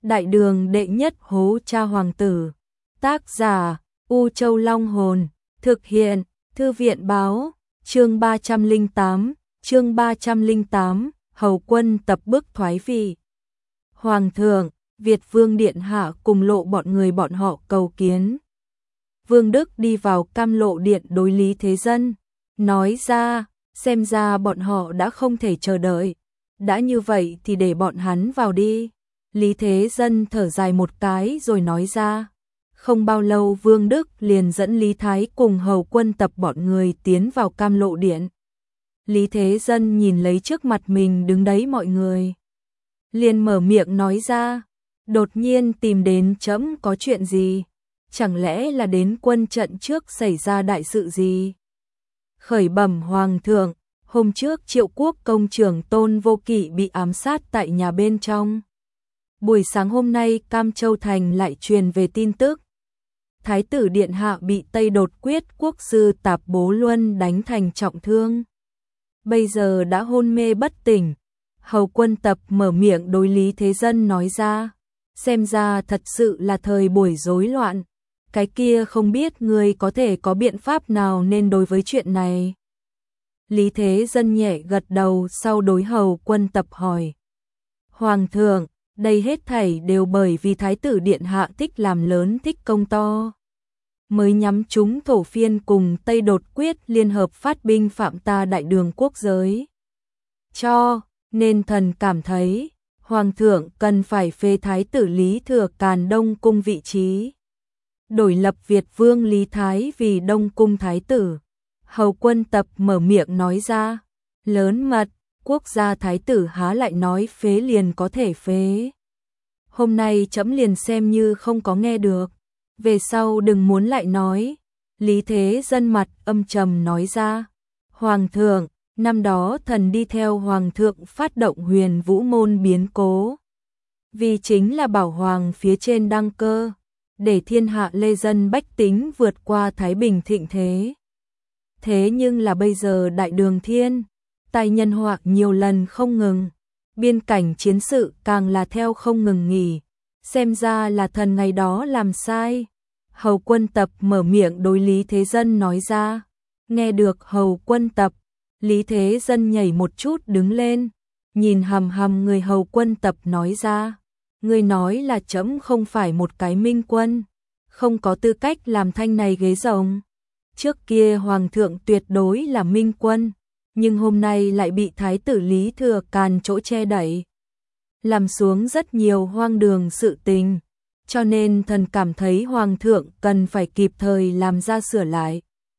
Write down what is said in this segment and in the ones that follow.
Đại đường đệ nhất hố cha hoàng tử. Tác giả U Châu Long Hồn. Thực hiện Thư viện báo. Chương 308, Hầu quân tập bức thoái vị. Hoàng thượng, Việt Vương Điện Hạ cùng lộ bọn họ cầu kiến. Vương Đức đi vào Cam Lộ Điện đối Lý Thế Dân, nói ra, xem ra bọn họ đã không thể chờ đợi. Đã như vậy thì để bọn hắn vào đi. Lý Thế Dân thở dài một cái rồi nói ra. Không bao lâu Vương Đức liền dẫn Lý Thái cùng hầu quân tập bọn người tiến vào Cam Lộ Điện. Lý Thế Dân nhìn lấy trước mặt mình đứng đấy mọi người, liền mở miệng nói ra, đột nhiên tìm đến trẫm có chuyện gì? Chẳng lẽ là đến quân trận trước xảy ra đại sự gì? Khởi bẩm hoàng thượng, hôm trước Triệu Quốc công trưởng Tôn Vô Kỵ bị ám sát tại nhà bên trong. Buổi sáng hôm nay Cam Châu Thành lại truyền về tin tức. Thái tử Điện Hạ bị Tây Đột Quyết quốc sư Tạp Bố Luân đánh thành trọng thương. Bây giờ đã hôn mê bất tỉnh. Hầu quân tập mở miệng đối Lý Thế Dân nói ra. Xem ra thật sự là thời buổi rối loạn. Cái kia không biết ngươi có thể có biện pháp nào nên đối với chuyện này. Lý Thế Dân nhẹ gật đầu sau đối hầu quân tập hỏi. Hoàng thượng, đây hết thảy đều bởi vì Thái tử Điện Hạ thích làm lớn thích công to. Mới nhắm chúng Thổ Phiên cùng Tây Đột Quyết liên hợp phát binh phạm ta đại đường quốc giới. Nên thần cảm thấy, Hoàng thượng cần phải phê Thái tử Lý Thừa Càn Đông Cung vị trí. Đổi lập Việt Vương Lý Thái vì Đông Cung Thái tử. Hầu quân tập mở miệng nói ra. Lớn mật, quốc gia Thái tử há lại nói phế liền có thể phế. Hôm nay trẫm liền xem như không có nghe được. Về sau đừng muốn lại nói. Lý Thế Dân mặt âm trầm nói ra. Hoàng thượng, năm đó thần đi theo Hoàng thượng phát động Huyền Vũ Môn biến cố. Vì chính là bảo Hoàng phía trên đăng cơ, để thiên hạ lê dân bách tính vượt qua thái bình thịnh thế. Thế nhưng là bây giờ đại đường thiên, tai nhân họa nhiều lần không ngừng. Biên cảnh chiến sự càng là theo không ngừng nghỉ. Xem ra là thần ngày đó làm sai. Hầu quân tập mở miệng đối Lý Thế Dân nói ra. Nghe được hầu quân tập, Lý Thế Dân nhảy một chút đứng lên, nhìn hằm hằm người hầu quân tập nói ra. Người nói là trẫm không phải một cái minh quân, không có tư cách làm thanh này ghế rồng. Trước kia Hoàng thượng tuyệt đối là minh quân, nhưng hôm nay lại bị Thái tử Lý Thừa Càn chỗ che đậy, làm xuống rất nhiều hoang đường sự tình, cho nên thần cảm thấy Hoàng thượng cần phải kịp thời làm ra sửa lại.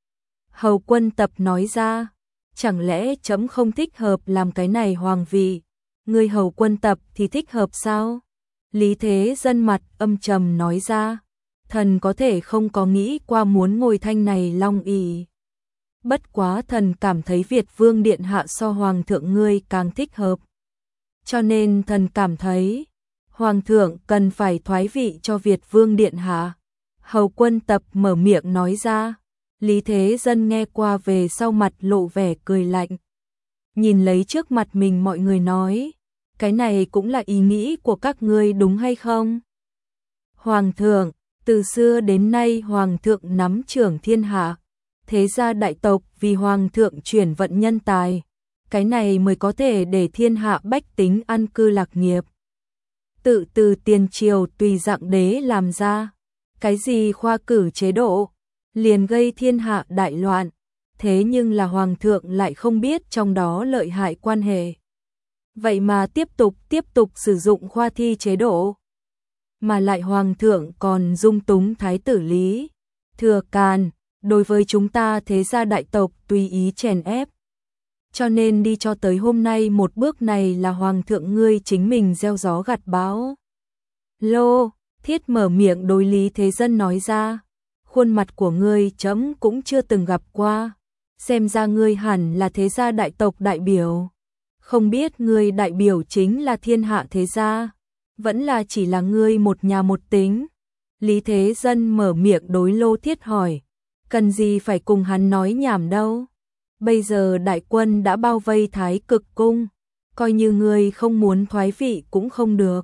Hầu quân tập nói ra, chẳng lẽ trẫm không thích hợp làm cái này hoàng vị, người hầu quân tập thì thích hợp sao? Lý Thế Dân mặt âm trầm nói ra, thần có thể không có nghĩ qua muốn ngồi thanh này long ỷ. Bất quá thần cảm thấy Việt Vương Điện Hạ so Hoàng thượng ngươi càng thích hợp. Cho nên thần cảm thấy, Hoàng thượng cần phải thoái vị cho Việt Vương Điện Hạ. Hầu quân tập mở miệng nói ra. Lý Thế Dân nghe qua về sau mặt lộ vẻ cười lạnh. Nhìn lấy trước mặt mình mọi người nói, cái này cũng là ý nghĩ của các ngươi đúng hay không? Hoàng thượng, từ xưa đến nay Hoàng thượng nắm trưởng thiên hạ. Thế gia đại tộc vì Hoàng thượng chuyển vận nhân tài. Cái này mới có thể để thiên hạ bách tính an cư lạc nghiệp. Tự từ tiền triều tùy dạng đế làm ra. Cái gì khoa cử chế độ, liền gây thiên hạ đại loạn. Thế nhưng là Hoàng thượng lại không biết trong đó lợi hại quan hệ. Vậy mà tiếp tục sử dụng khoa thi chế độ. Mà lại Hoàng thượng còn dung túng Thái tử Lý Thừa Càn, đối với chúng ta thế gia đại tộc tùy ý chèn ép. Cho nên đi cho tới hôm nay một bước này là Hoàng thượng ngươi chính mình gieo gió gặt bão. Lô, Thiết mở miệng đối Lý Thế Dân nói ra. Khuôn mặt của ngươi trẫm cũng chưa từng gặp qua. Xem ra ngươi hẳn là thế gia đại tộc đại biểu. Không biết ngươi đại biểu chính là thiên hạ thế gia, vẫn là chỉ là ngươi một nhà một tính. Lý Thế Dân mở miệng đối Lô Thiết hỏi. Cần gì phải cùng hắn nói nhảm đâu. Bây giờ đại quân đã bao vây Thái Cực Cung. Coi như ngươi không muốn thoái vị cũng không được.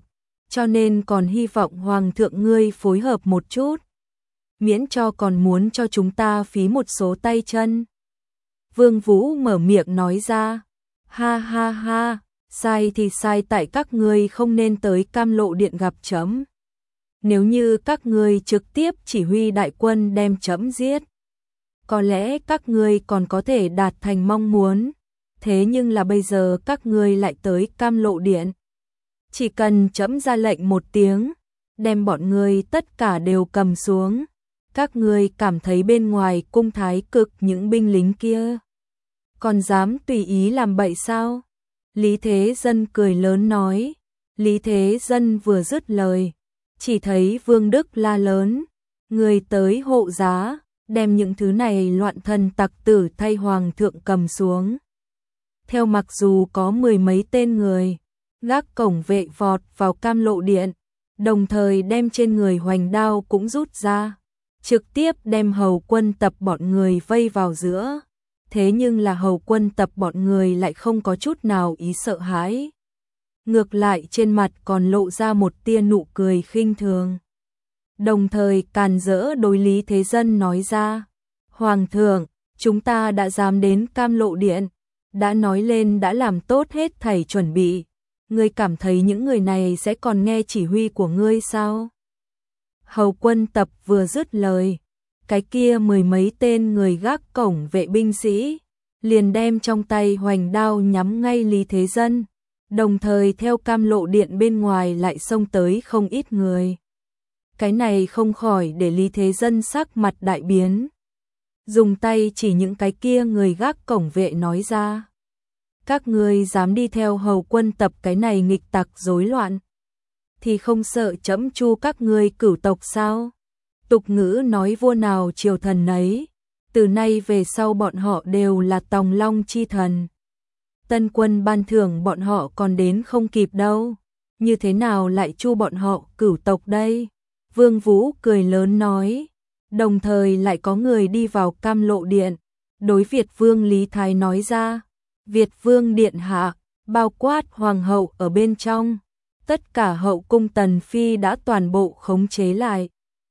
cho nên còn hy vọng Hoàng thượng ngươi phối hợp một chút, miễn cho còn muốn cho chúng ta phí một số tay chân. Vương Vũ mở miệng nói ra, ha ha ha, sai thì sai tại các ngươi không nên tới Cam Lộ Điện gặp trẫm. Nếu như các ngươi trực tiếp chỉ huy đại quân đem trẫm giết, có lẽ các ngươi còn có thể đạt thành mong muốn, thế nhưng là bây giờ các ngươi lại tới Cam Lộ Điện. Chỉ cần trẫm ra lệnh một tiếng, đem bọn ngươi tất cả đều cầm xuống, các ngươi cảm thấy bên ngoài cung Thái Cực những binh lính kia còn dám tùy ý làm bậy sao? Lý Thế Dân cười lớn nói. Lý Thế Dân vừa dứt lời, chỉ thấy Vương Đức la lớn, người tới hộ giá, đem những thứ này loạn thần tặc tử thay Hoàng thượng cầm xuống. Theo mặc dù có 10 mấy tên người, gác cổng vệ vọt vào Cam Lộ Điện, đồng thời đem trên người hoành đao cũng rút ra, trực tiếp đem Hầu Quân Tập bọn người vây vào giữa. Thế nhưng là Hầu Quân Tập bọn người lại không có chút nào ý sợ hãi. Ngược lại trên mặt còn lộ ra một tia nụ cười khinh thường. Đồng thời càn rỡ đối Lý Thế Dân nói ra, Hoàng thượng, chúng ta đã dám đến Cam Lộ Điện, đã nói lên đã làm tốt hết thảy chuẩn bị. Ngươi cảm thấy những người này sẽ còn nghe chỉ huy của ngươi sao? Hầu Quân Tập vừa dứt lời, cái kia 10 mấy tên người gác cổng vệ binh sĩ liền đem trong tay hoành đao nhắm ngay Lý Thế Dân, đồng thời theo Cam Lộ Điện bên ngoài lại xông tới không ít người. Cái này không khỏi để Lý Thế Dân sắc mặt đại biến, dùng tay chỉ những cái kia người gác cổng vệ nói ra, các ngươi dám đi theo Hầu Quân Tập cái này nghịch tặc rối loạn, thì không sợ trẫm chu các ngươi cửu tộc sao? Tục ngữ nói vua nào triều thần nấy, từ nay về sau bọn họ đều là tòng long chi thần. Tân quân ban thưởng bọn họ còn đến không kịp đâu, như thế nào lại chu bọn họ cửu tộc đây? Vương Vũ cười lớn nói, đồng thời lại có người đi vào Cam Lộ Điện, đối Việt Vương Lý Thái nói ra, Việt Vương điện hạ, bao quát hoàng hậu ở bên trong, tất cả hậu cung tần phi đã toàn bộ khống chế lại.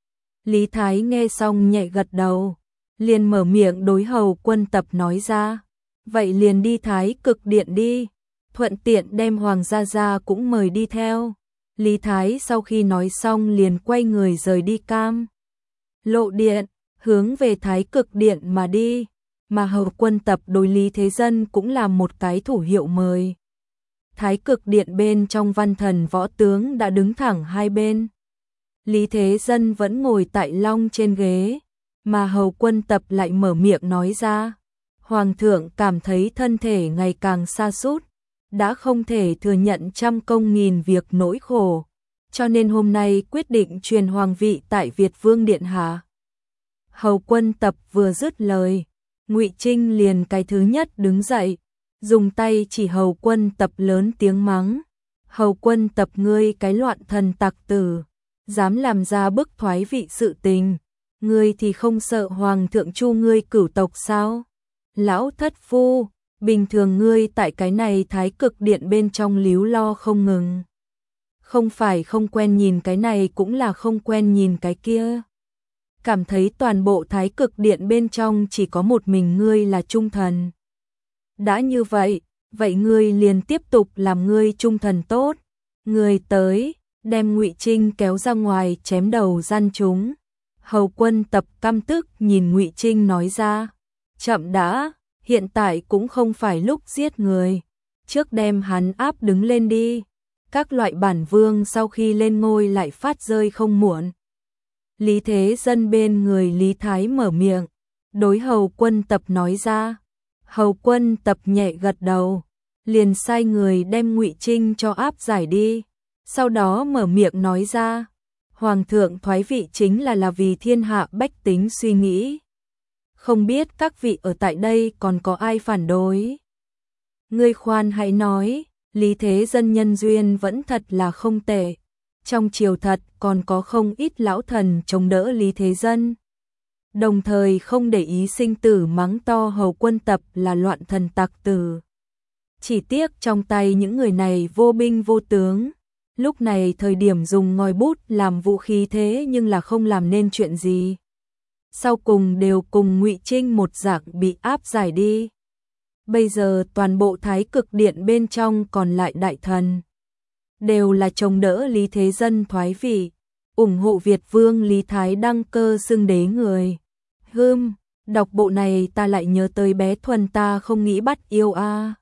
Lý Thái nghe xong nhẹ gật đầu, liền mở miệng đối Hầu Quân Tập nói ra, vậy liền đi Thái Cực Điện đi, thuận tiện đem Hoàng gia gia cũng mời đi theo. Lý Thái sau khi nói xong liền quay người rời đi Cam Lộ Điện, hướng về Thái Cực Điện mà đi, mà Hầu Quân Tập đối Lý Thế Dân cũng làm một cái thủ hiệu mời. Thái Cực Điện bên trong văn thần võ tướng đã đứng thẳng hai bên. Lý Thế Dân vẫn ngồi tại long trên ghế, mà Hầu Quân Tập lại mở miệng nói ra, Hoàng thượng cảm thấy thân thể ngày càng sa sút, đã không thể thừa nhận trăm công nghìn việc nỗi khổ, cho nên hôm nay quyết định truyền hoàng vị tại Việt Vương điện hạ. Hầu Quân Tập vừa dứt lời, Ngụy Trinh liền cái thứ nhất đứng dậy, dùng tay chỉ Hầu Quân Tập lớn tiếng mắng, Hầu Quân Tập ngươi cái loạn thần tặc tử, dám làm ra bức thoái vị sự tình, ngươi thì không sợ Hoàng thượng chu ngươi cửu tộc sao? Lão thất phu, bình thường ngươi tại cái này Thái Cực Điện bên trong líu lo không ngừng. Không phải không quen nhìn cái này cũng là không quen nhìn cái kia. Cảm thấy toàn bộ Thái Cực Điện bên trong chỉ có một mình ngươi là trung thần. Đã như vậy, vậy ngươi liền tiếp tục làm ngươi trung thần tốt. Ngươi tới, đem Ngụy Trinh kéo ra ngoài chém đầu gian chúng. Hầu Quân Tập căm tức nhìn Ngụy Trinh nói ra, chậm đã, hiện tại cũng không phải lúc giết người, trước đem hắn áp đứng lên đi, các loại bản vương sau khi lên ngôi lại phát rơi không muộn. Lý Thế Dân bên người Lý Thái mở miệng, đối Hầu Quân Tập nói ra, Hầu Quân Tập nhẹ gật đầu, liền sai người đem Ngụy Trinh cho áp giải đi, sau đó mở miệng nói ra, Hoàng thượng thoái vị chính là vì thiên hạ bách tính suy nghĩ. Không biết các vị ở tại đây còn có ai phản đối? Ngươi khoan hãy nói, Lý Thế Dân nhân duyên vẫn thật là không tệ. Trong triều thật còn có không ít lão thần chống đỡ Lý Thế Dân. Đồng thời không để ý sinh tử mắng to Hầu Quân Tập là loạn thần tặc tử. Chỉ tiếc trong tay những người này vô binh vô tướng, Lúc này thời điểm dùng ngòi bút làm vũ khí thế nhưng là không làm nên chuyện gì. Sau cùng đều cùng Ngụy Trinh một dạng bị áp giải đi. Bây giờ toàn bộ Thái Cực Điện bên trong còn lại đại thần đều là chống đỡ Lý Thế Dân thoái vị, ủng hộ Việt Vương Lý Thái đăng cơ xưng đế người. Đọc bộ này ta lại nhớ tới bé Thuần ta không nghĩ bắt yêu a.